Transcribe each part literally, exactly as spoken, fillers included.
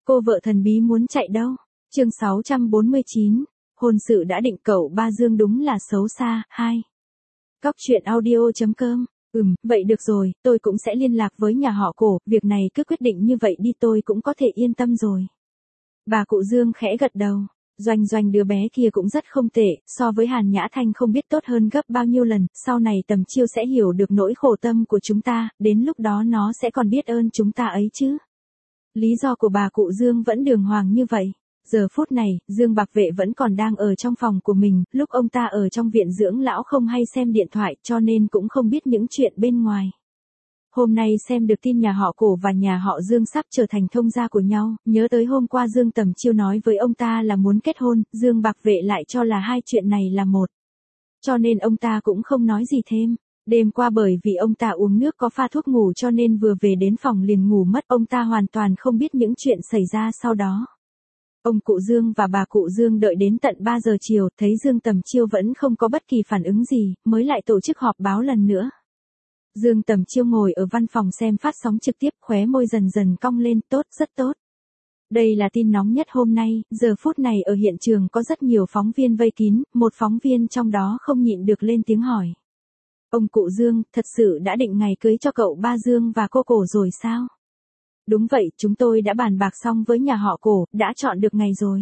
Cô vợ thần bí muốn chạy đâu? Chương sáu trăm bốn mươi chín, hôn sự đã định cậu ba Dương đúng là xấu xa. Hai. Cóc truyện audio chấm com. Ừm, vậy được rồi, tôi cũng sẽ liên lạc với nhà họ Cổ, việc này cứ quyết định như vậy đi, tôi cũng có thể yên tâm rồi. Bà cụ Dương khẽ gật đầu. Doanh Doanh đứa bé kia cũng rất không tệ, so với Hàn Nhã Thanh không biết tốt hơn gấp bao nhiêu lần, sau này Tầm Chiêu sẽ hiểu được nỗi khổ tâm của chúng ta, đến lúc đó nó sẽ còn biết ơn chúng ta ấy chứ. Lý do của bà cụ Dương vẫn đường hoàng như vậy. Giờ phút này, Dương Bạc Vệ vẫn còn đang ở trong phòng của mình, lúc ông ta ở trong viện dưỡng lão không hay xem điện thoại cho nên cũng không biết những chuyện bên ngoài. Hôm nay xem được tin nhà họ Cổ và nhà họ Dương sắp trở thành thông gia của nhau, nhớ tới hôm qua Dương Tầm Chiêu nói với ông ta là muốn kết hôn, Dương Bạc Vệ lại cho là hai chuyện này là một. Cho nên ông ta cũng không nói gì thêm. Đêm qua bởi vì ông ta uống nước có pha thuốc ngủ cho nên vừa về đến phòng liền ngủ mất, ông ta hoàn toàn không biết những chuyện xảy ra sau đó. Ông cụ Dương và bà cụ Dương đợi đến tận ba giờ chiều, thấy Dương Tầm Chiêu vẫn không có bất kỳ phản ứng gì, mới lại tổ chức họp báo lần nữa. Dương Tầm Chiêu ngồi ở văn phòng xem phát sóng trực tiếp, khóe môi dần dần cong lên, tốt, rất tốt. Đây là tin nóng nhất hôm nay, giờ phút này ở hiện trường có rất nhiều phóng viên vây kín, một phóng viên trong đó không nhịn được lên tiếng hỏi. Ông cụ Dương, thật sự đã định ngày cưới cho cậu ba Dương và cô Cổ rồi sao? Đúng vậy, chúng tôi đã bàn bạc xong với nhà họ Cổ, đã chọn được ngày rồi.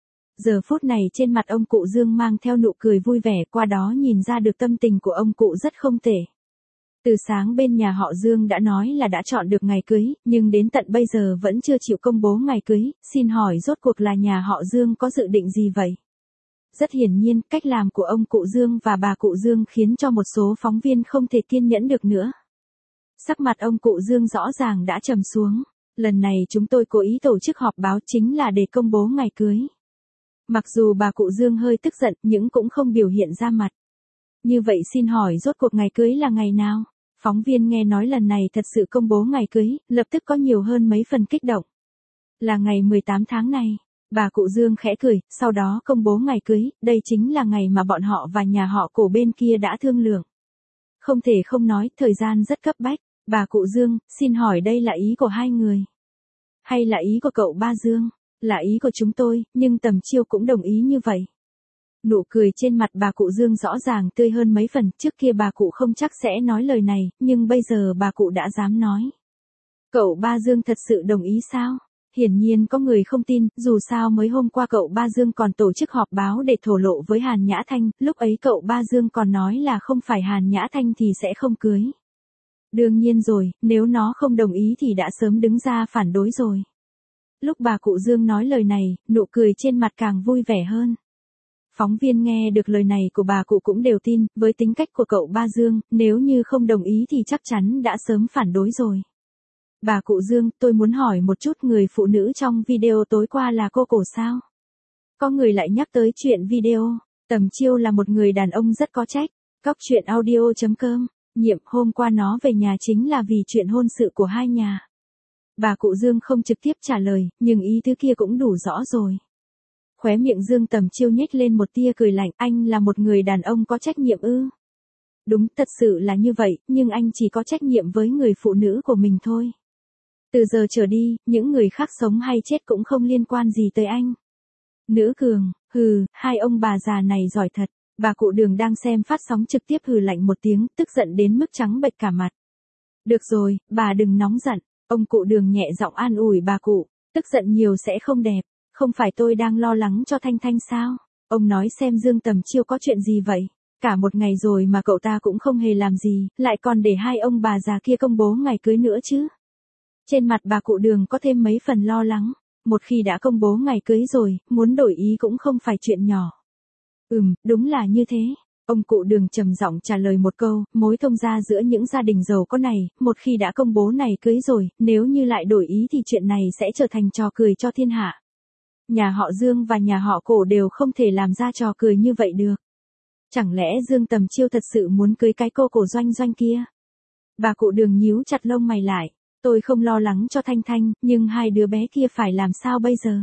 Giờ phút này trên mặt ông cụ Dương mang theo nụ cười vui vẻ, qua đó nhìn ra được tâm tình của ông cụ rất không tệ. Từ sáng bên nhà họ Dương đã nói là đã chọn được ngày cưới, nhưng đến tận bây giờ vẫn chưa chịu công bố ngày cưới, xin hỏi rốt cuộc là nhà họ Dương có dự định gì vậy? Rất hiển nhiên, cách làm của ông cụ Dương và bà cụ Dương khiến cho một số phóng viên không thể kiên nhẫn được nữa. Sắc mặt ông cụ Dương rõ ràng đã trầm xuống. Lần này chúng tôi cố ý tổ chức họp báo chính là để công bố ngày cưới. Mặc dù bà cụ Dương hơi tức giận nhưng cũng không biểu hiện ra mặt. Như vậy xin hỏi rốt cuộc ngày cưới là ngày nào? Phóng viên nghe nói lần này thật sự công bố ngày cưới, lập tức có nhiều hơn mấy phần kích động. Là ngày mười tám tháng này. Bà cụ Dương khẽ cười, sau đó công bố ngày cưới, đây chính là ngày mà bọn họ và nhà họ Cổ bên kia đã thương lượng. Không thể không nói, thời gian rất cấp bách. Bà cụ Dương, xin hỏi đây là ý của hai người? Hay là ý của cậu ba Dương? Là ý của chúng tôi, nhưng Tầm Chiêu cũng đồng ý như vậy. Nụ cười trên mặt bà cụ Dương rõ ràng tươi hơn mấy phần, trước kia bà cụ không chắc sẽ nói lời này, nhưng bây giờ bà cụ đã dám nói. Cậu ba Dương thật sự đồng ý sao? Hiển nhiên có người không tin, dù sao mới hôm qua cậu ba Dương còn tổ chức họp báo để thổ lộ với Hàn Nhã Thanh, lúc ấy cậu ba Dương còn nói là không phải Hàn Nhã Thanh thì sẽ không cưới. Đương nhiên rồi, nếu nó không đồng ý thì đã sớm đứng ra phản đối rồi. Lúc bà cụ Dương nói lời này, nụ cười trên mặt càng vui vẻ hơn. Phóng viên nghe được lời này của bà cụ cũng đều tin, với tính cách của cậu ba Dương, nếu như không đồng ý thì chắc chắn đã sớm phản đối rồi. Bà cụ Dương, tôi muốn hỏi một chút, người phụ nữ trong video tối qua là cô Cổ sao? Có người lại nhắc tới chuyện video, Tầm Chiêu là một người đàn ông rất có trách. Cóc truyện audio chấm com. Nhiệm, hôm qua nó về nhà chính là vì chuyện hôn sự của hai nhà. Bà cụ Dương không trực tiếp trả lời, nhưng ý tứ kia cũng đủ rõ rồi. Khóe miệng Dương Tầm Chiêu nhếch lên một tia cười lạnh, anh là một người đàn ông có trách nhiệm ư? Đúng, thật sự là như vậy, nhưng anh chỉ có trách nhiệm với người phụ nữ của mình thôi. Từ giờ trở đi, những người khác sống hay chết cũng không liên quan gì tới anh. Nữ cường, hừ, hai ông bà già này giỏi thật. Bà cụ Đường đang xem phát sóng trực tiếp hừ lạnh một tiếng, tức giận đến mức trắng bệch cả mặt. Được rồi, bà đừng nóng giận. Ông cụ Đường nhẹ giọng an ủi bà cụ, tức giận nhiều sẽ không đẹp. Không phải tôi đang lo lắng cho Thanh Thanh sao? Ông nói xem Dương Tầm Chiêu có chuyện gì vậy? Cả một ngày rồi mà cậu ta cũng không hề làm gì, lại còn để hai ông bà già kia công bố ngày cưới nữa chứ. Trên mặt bà cụ Đường có thêm mấy phần lo lắng. Một khi đã công bố ngày cưới rồi, muốn đổi ý cũng không phải chuyện nhỏ. Ừm, đúng là như thế. Ông cụ Đường trầm giọng trả lời một câu, mối thông gia giữa những gia đình giàu có này, một khi đã công bố này cưới rồi, nếu như lại đổi ý thì chuyện này sẽ trở thành trò cười cho thiên hạ. Nhà họ Dương và nhà họ Cổ đều không thể làm ra trò cười như vậy được. Chẳng lẽ Dương Tầm Chiêu thật sự muốn cưới cái cô Cổ Doanh Doanh kia? Bà cụ Đường nhíu chặt lông mày lại. Tôi không lo lắng cho Thanh Thanh, nhưng hai đứa bé kia phải làm sao bây giờ?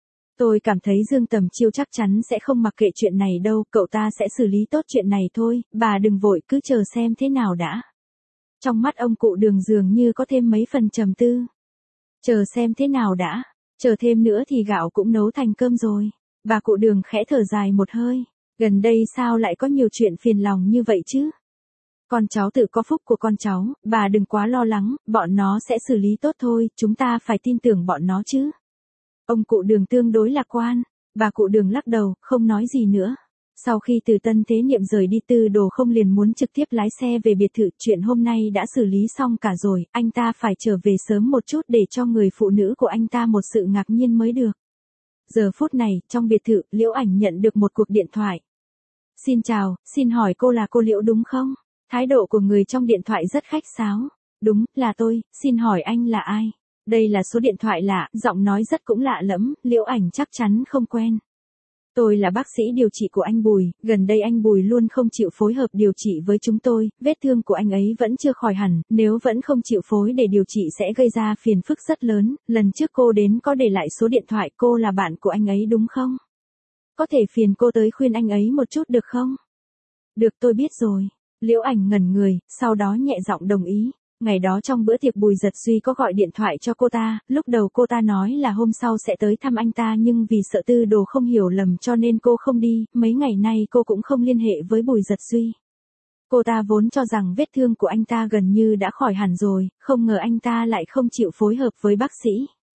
Tôi cảm thấy Dương Tầm Chiêu chắc chắn sẽ không mặc kệ chuyện này đâu, cậu ta sẽ xử lý tốt chuyện này thôi, bà đừng vội, cứ chờ xem thế nào đã. Trong mắt ông cụ Đường dường như có thêm mấy phần trầm tư. Chờ xem thế nào đã. Chờ thêm nữa thì gạo cũng nấu thành cơm rồi. Bà cụ Đường khẽ thở dài một hơi. Gần đây sao lại có nhiều chuyện phiền lòng như vậy chứ? Con cháu tự có phúc của con cháu, bà đừng quá lo lắng, bọn nó sẽ xử lý tốt thôi, chúng ta phải tin tưởng bọn nó chứ. Ông cụ Đường tương đối lạc quan. Bà cụ Đường lắc đầu, không nói gì nữa. Sau khi từ Tân Thế Niệm rời đi, Tư Đồ không liền muốn trực tiếp lái xe về biệt thự, chuyện hôm nay đã xử lý xong cả rồi, anh ta phải trở về sớm một chút để cho người phụ nữ của anh ta một sự ngạc nhiên mới được. Giờ phút này, trong biệt thự, Liễu Ảnh nhận được một cuộc điện thoại. Xin chào, xin hỏi cô là cô Liễu đúng không? Thái độ của người trong điện thoại rất khách sáo. Đúng, là tôi, xin hỏi anh là ai? Đây là số điện thoại lạ, giọng nói rất cũng lạ lẫm, Liễu Ảnh chắc chắn không quen. Tôi là bác sĩ điều trị của anh Bùi, gần đây anh Bùi luôn không chịu phối hợp điều trị với chúng tôi, vết thương của anh ấy vẫn chưa khỏi hẳn, nếu vẫn không chịu phối để điều trị sẽ gây ra phiền phức rất lớn, lần trước cô đến có để lại số điện thoại, cô là bạn của anh ấy đúng không? Có thể phiền cô tới khuyên anh ấy một chút được không? Được, tôi biết rồi. Liễu Ảnh ngẩn người, sau đó nhẹ giọng đồng ý. Ngày đó trong bữa tiệc Bùi Giật Duy có gọi điện thoại cho cô ta, lúc đầu cô ta nói là hôm sau sẽ tới thăm anh ta nhưng vì sợ Tư Đồ không hiểu lầm cho nên cô không đi, mấy ngày nay cô cũng không liên hệ với Bùi Giật Duy. Cô ta vốn cho rằng vết thương của anh ta gần như đã khỏi hẳn rồi, không ngờ anh ta lại không chịu phối hợp với bác sĩ.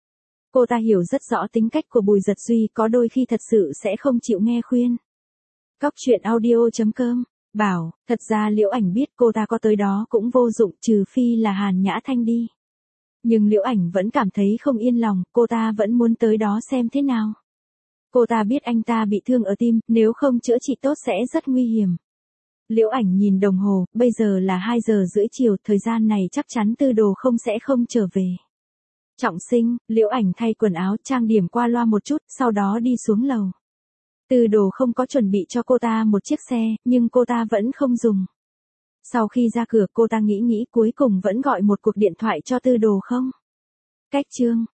Cô ta hiểu rất rõ tính cách của Bùi Giật Duy, có đôi khi thật sự sẽ không chịu nghe khuyên. Cóc truyện audio chấm com Bảo, thật ra Liễu Ảnh biết cô ta có tới đó cũng vô dụng, trừ phi là Hàn Nhã Thanh đi. Nhưng Liễu Ảnh vẫn cảm thấy không yên lòng, cô ta vẫn muốn tới đó xem thế nào. Cô ta biết anh ta bị thương ở tim, nếu không chữa trị tốt sẽ rất nguy hiểm. Liễu Ảnh nhìn đồng hồ, bây giờ là hai giờ rưỡi chiều, thời gian này chắc chắn Tư Đồ không sẽ không trở về. Trọng Sinh, Liễu Ảnh thay quần áo, trang điểm qua loa một chút, sau đó đi xuống lầu. Tư Đồ không có chuẩn bị cho cô ta một chiếc xe, nhưng cô ta vẫn không dùng. Sau khi ra cửa cô ta nghĩ nghĩ cuối cùng vẫn gọi một cuộc điện thoại cho Tư Đồ không. Cách chương